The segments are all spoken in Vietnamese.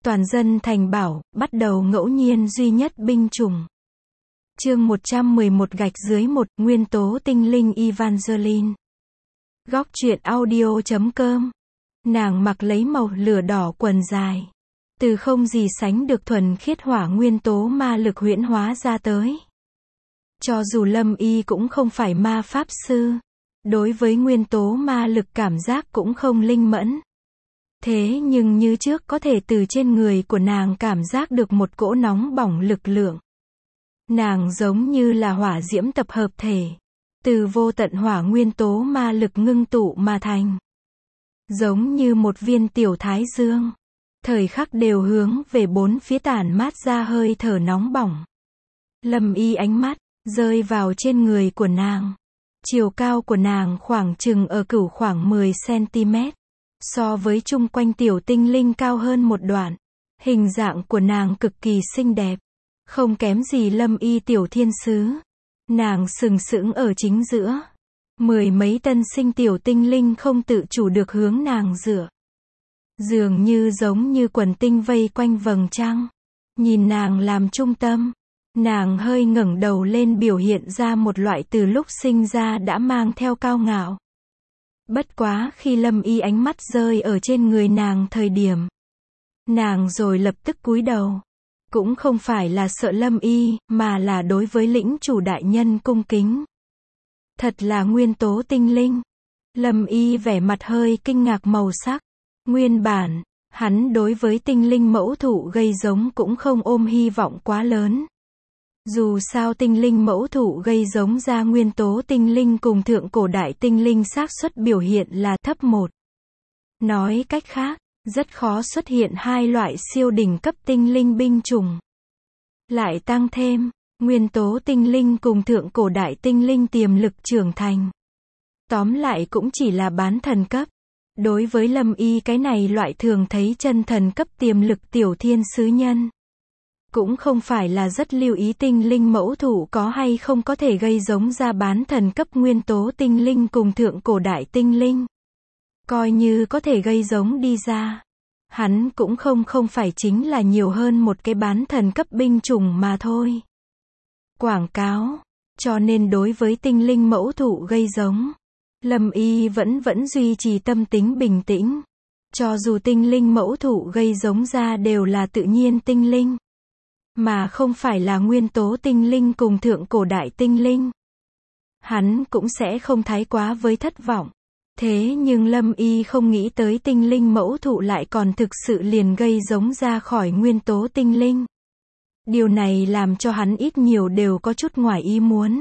Toàn dân thành bảo, bắt đầu ngẫu nhiên duy nhất binh chủng. Chương 111-1, Nguyên tố tinh linh Evangeline. Góc truyện audio.com. Nàng mặc lấy màu lửa đỏ quần dài. Từ không gì sánh được thuần khiết hỏa nguyên tố ma lực huyễn hóa ra tới. Cho dù Lâm Y cũng không phải ma pháp sư, đối với nguyên tố ma lực cảm giác cũng không linh mẫn. Thế nhưng như trước có thể từ trên người của nàng cảm giác được một cỗ nóng bỏng lực lượng. Nàng giống như là hỏa diễm tập hợp thể, từ vô tận hỏa nguyên tố ma lực ngưng tụ mà thành. Giống như một viên tiểu thái dương, thời khắc đều hướng về bốn phía tản mát ra hơi thở nóng bỏng. Lâm Y ánh mắt rơi vào trên người của nàng. Chiều cao của nàng khoảng chừng ở cửu khoảng 10 cm. So với chung quanh tiểu tinh linh cao hơn một đoạn. Hình dạng của nàng cực kỳ xinh đẹp. Không kém gì Lâm Y tiểu thiên sứ. Nàng sừng sững ở chính giữa. Mười mấy tân sinh tiểu tinh linh không tự chủ được hướng nàng dựa. Dường như giống như quần tinh vây quanh vầng trăng. Nhìn nàng làm trung tâm. Nàng hơi ngẩng đầu lên biểu hiện ra một loại từ lúc sinh ra đã mang theo cao ngạo. Bất quá khi Lâm Y ánh mắt rơi ở trên người nàng thời điểm. Nàng rồi lập tức cúi đầu. Cũng không phải là sợ Lâm Y, mà là đối với lĩnh chủ đại nhân cung kính. Thật là nguyên tố tinh linh. Lâm Y vẻ mặt hơi kinh ngạc màu sắc. Nguyên bản, hắn đối với tinh linh mẫu thụ gây giống cũng không ôm hy vọng quá lớn. Dù sao tinh linh mẫu thụ gây giống ra nguyên tố tinh linh cùng thượng cổ đại tinh linh xác suất biểu hiện là thấp 1. Nói cách khác, rất khó xuất hiện hai loại siêu đỉnh cấp tinh linh binh chủng. Lại tăng thêm, nguyên tố tinh linh cùng thượng cổ đại tinh linh tiềm lực trưởng thành. Tóm lại cũng chỉ là bán thần cấp. Đối với Lâm Y cái này loại thường thấy chân thần cấp tiềm lực tiểu thiên sứ nhân. Cũng không phải là rất lưu ý tinh linh mẫu thụ có hay không có thể gây giống ra bán thần cấp nguyên tố tinh linh cùng thượng cổ đại tinh linh. Coi như có thể gây giống đi ra. Hắn cũng không phải chính là nhiều hơn một cái bán thần cấp binh chủng mà thôi. Quảng cáo. Cho nên đối với tinh linh mẫu thụ gây giống, Lâm Y vẫn duy trì tâm tính bình tĩnh. Cho dù tinh linh mẫu thụ gây giống ra đều là tự nhiên tinh linh. Mà không phải là nguyên tố tinh linh cùng thượng cổ đại tinh linh. Hắn cũng sẽ không thái quá với thất vọng. Thế nhưng Lâm Y không nghĩ tới tinh linh mẫu thụ lại còn thực sự liền gây giống ra khỏi nguyên tố tinh linh. Điều này làm cho hắn ít nhiều đều có chút ngoài ý muốn.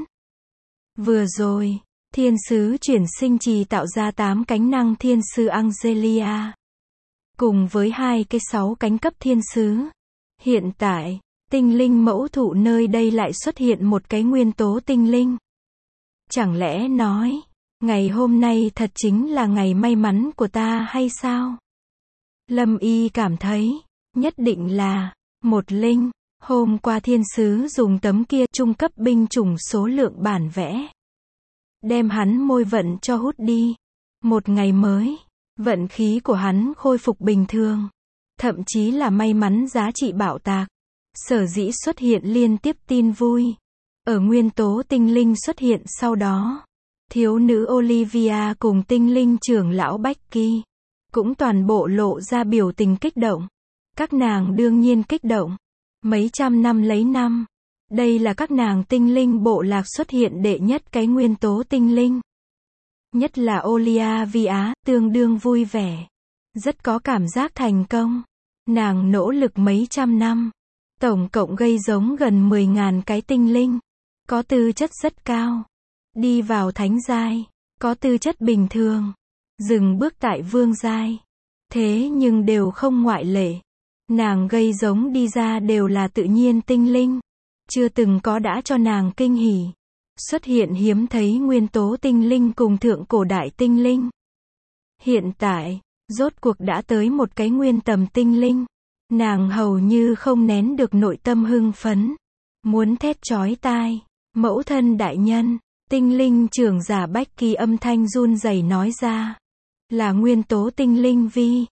Vừa rồi, thiên sứ chuyển sinh trì tạo ra 8 cánh năng thiên sứ Angelia. Cùng với 2 cái 6 cánh cấp thiên sứ. Hiện tại, tinh linh mẫu thụ nơi đây lại xuất hiện một cái nguyên tố tinh linh. Chẳng lẽ nói, ngày hôm nay thật chính là ngày may mắn của ta hay sao? Lâm Y cảm thấy, nhất định là, một linh. Hôm qua thiên sứ dùng tấm kia trung cấp binh chủng số lượng bản vẽ. Đem hắn môi vận cho hút đi. Một ngày mới, vận khí của hắn khôi phục bình thường. Thậm chí là may mắn giá trị bạo tạc. Sở dĩ xuất hiện liên tiếp tin vui. Ở nguyên tố tinh linh xuất hiện sau đó. Thiếu nữ Olivia cùng tinh linh trưởng lão Becky. Cũng toàn bộ lộ ra biểu tình kích động. Các nàng đương nhiên kích động. Mấy trăm năm lấy năm. Đây là các nàng tinh linh bộ lạc xuất hiện đệ nhất cái nguyên tố tinh linh. Nhất là Olivia, tương đương vui vẻ. Rất có cảm giác thành công. Nàng nỗ lực mấy trăm năm. Tổng cộng gây giống gần 10.000 cái tinh linh. Có tư chất rất cao. Đi vào thánh giai. Có tư chất bình thường. Dừng bước tại vương giai. Thế nhưng đều không ngoại lệ. Nàng gây giống đi ra đều là tự nhiên tinh linh. Chưa từng có đã cho nàng kinh hỉ. Xuất hiện hiếm thấy nguyên tố tinh linh cùng thượng cổ đại tinh linh. Hiện tại, rốt cuộc đã tới một cái nguyên tầm tinh linh. Nàng hầu như không nén được nội tâm hưng phấn. Muốn thét chói tai. Mẫu thân đại nhân, tinh linh trưởng giả Becky âm thanh run rẩy nói ra. Là nguyên tố tinh linh Vi.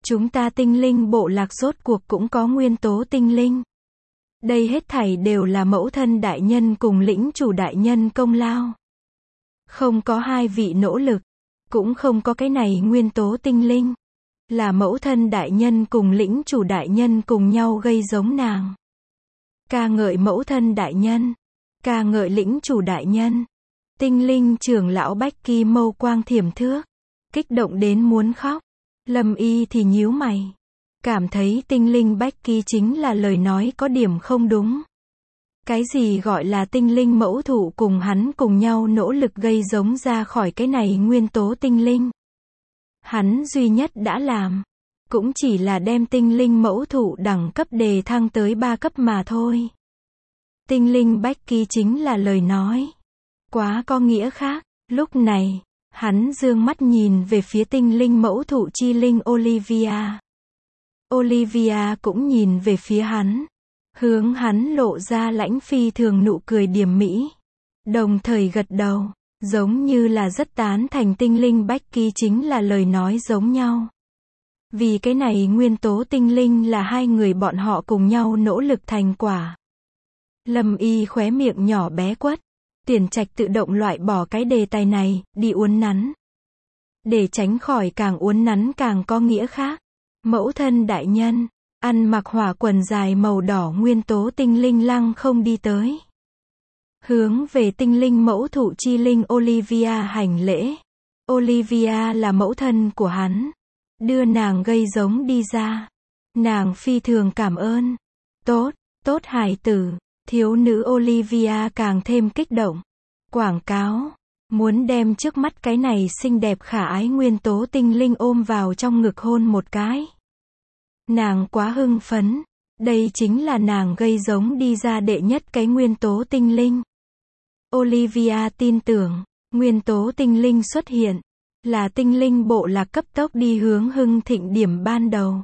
Chúng ta tinh linh bộ lạc rốt cuộc cũng có nguyên tố tinh linh. Đây hết thảy đều là mẫu thân đại nhân cùng lĩnh chủ đại nhân công lao. Không có hai vị nỗ lực, cũng không có cái này nguyên tố tinh linh. Là mẫu thân đại nhân cùng lĩnh chủ đại nhân cùng nhau gây giống nàng. Ca ngợi mẫu thân đại nhân, ca ngợi lĩnh chủ đại nhân. Tinh linh trưởng lão Bách Kỳ mâu quang thiểm thước, kích động đến muốn khóc. Lâm Y thì nhíu mày, cảm thấy tinh linh Bách Kỳ chính là lời nói có điểm không đúng. Cái gì gọi là tinh linh mẫu thụ cùng hắn cùng nhau nỗ lực gây giống ra khỏi cái này nguyên tố tinh linh. Hắn duy nhất đã làm, cũng chỉ là đem tinh linh mẫu thụ đẳng cấp đề thăng tới 3 cấp mà thôi. Tinh linh Bách Kỳ chính là lời nói quá có nghĩa khác. Lúc này, hắn dương mắt nhìn về phía tinh linh mẫu thụ chi linh Olivia. Olivia cũng nhìn về phía hắn, hướng hắn lộ ra lãnh phi thường nụ cười điềm mỹ, đồng thời gật đầu, giống như là rất tán thành tinh linh Bách Kỳ chính là lời nói giống nhau. Vì cái này nguyên tố tinh linh là hai người bọn họ cùng nhau nỗ lực thành quả. Lâm Y khóe miệng nhỏ bé quất. Tuyển Trạch tự động loại bỏ cái đề tài này, đi uốn nắn. Để tránh khỏi càng uốn nắn càng có nghĩa khác. Mẫu thân đại nhân, ăn mặc hỏa quần dài màu đỏ nguyên tố tinh linh lăng không đi tới. Hướng về tinh linh mẫu thụ chi linh Olivia hành lễ. Olivia là mẫu thân của hắn. Đưa nàng gây giống đi ra. Nàng phi thường cảm ơn. Tốt, tốt hài tử. Thiếu nữ Olivia càng thêm kích động. Quảng cáo. Muốn đem trước mắt cái này xinh đẹp khả ái nguyên tố tinh linh ôm vào trong ngực hôn một cái. Nàng quá hưng phấn. Đây chính là nàng gây giống đi ra đệ nhất cái nguyên tố tinh linh. Olivia tin tưởng, nguyên tố tinh linh xuất hiện, là tinh linh bộ lạc cấp tốc đi hướng hưng thịnh điểm ban đầu.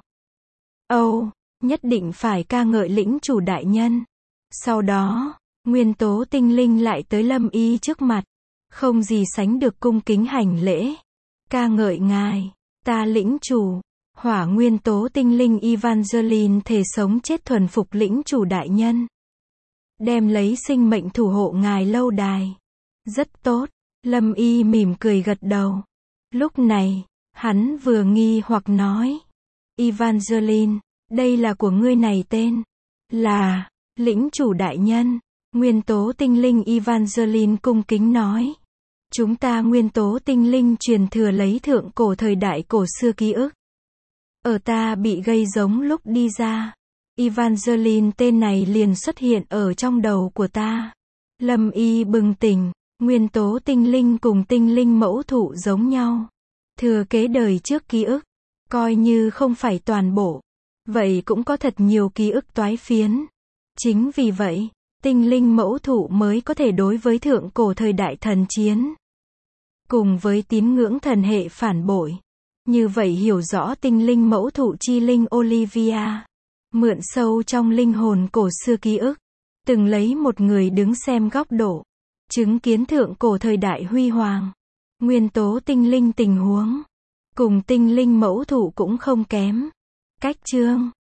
Nhất định phải ca ngợi lĩnh chủ đại nhân. Sau đó, nguyên tố tinh linh lại tới Lâm Y trước mặt, không gì sánh được cung kính hành lễ. Ca ngợi ngài, ta lĩnh chủ, hỏa nguyên tố tinh linh Evangeline thể sống chết thuần phục lĩnh chủ đại nhân. Đem lấy sinh mệnh thủ hộ ngài lâu đài. Rất tốt, Lâm Y mỉm cười gật đầu. Lúc này, hắn vừa nghi hoặc nói. Evangeline, đây là của ngươi này tên. Là, lĩnh chủ đại nhân. Nguyên tố tinh linh Evangeline cung kính nói. Chúng ta nguyên tố tinh linh truyền thừa lấy thượng cổ thời đại cổ xưa ký ức. Ở ta bị gây giống lúc đi ra. Evangeline tên này liền xuất hiện ở trong đầu của ta. Lâm Y bừng tỉnh, nguyên tố tinh linh cùng tinh linh mẫu thụ giống nhau. Thừa kế đời trước ký ức, coi như không phải toàn bộ. Vậy cũng có thật nhiều ký ức toái phiến. Chính vì vậy, tinh linh mẫu thụ mới có thể đối với thượng cổ thời đại thần chiến. Cùng với tín ngưỡng thần hệ phản bội. Như vậy hiểu rõ tinh linh mẫu thụ chi linh Olivia. Mượn sâu trong linh hồn cổ xưa ký ức. Từng lấy một người đứng xem góc độ. Chứng kiến thượng cổ thời đại huy hoàng. Nguyên tố tinh linh tình huống. Cùng tinh linh mẫu thụ cũng không kém. Cách chương.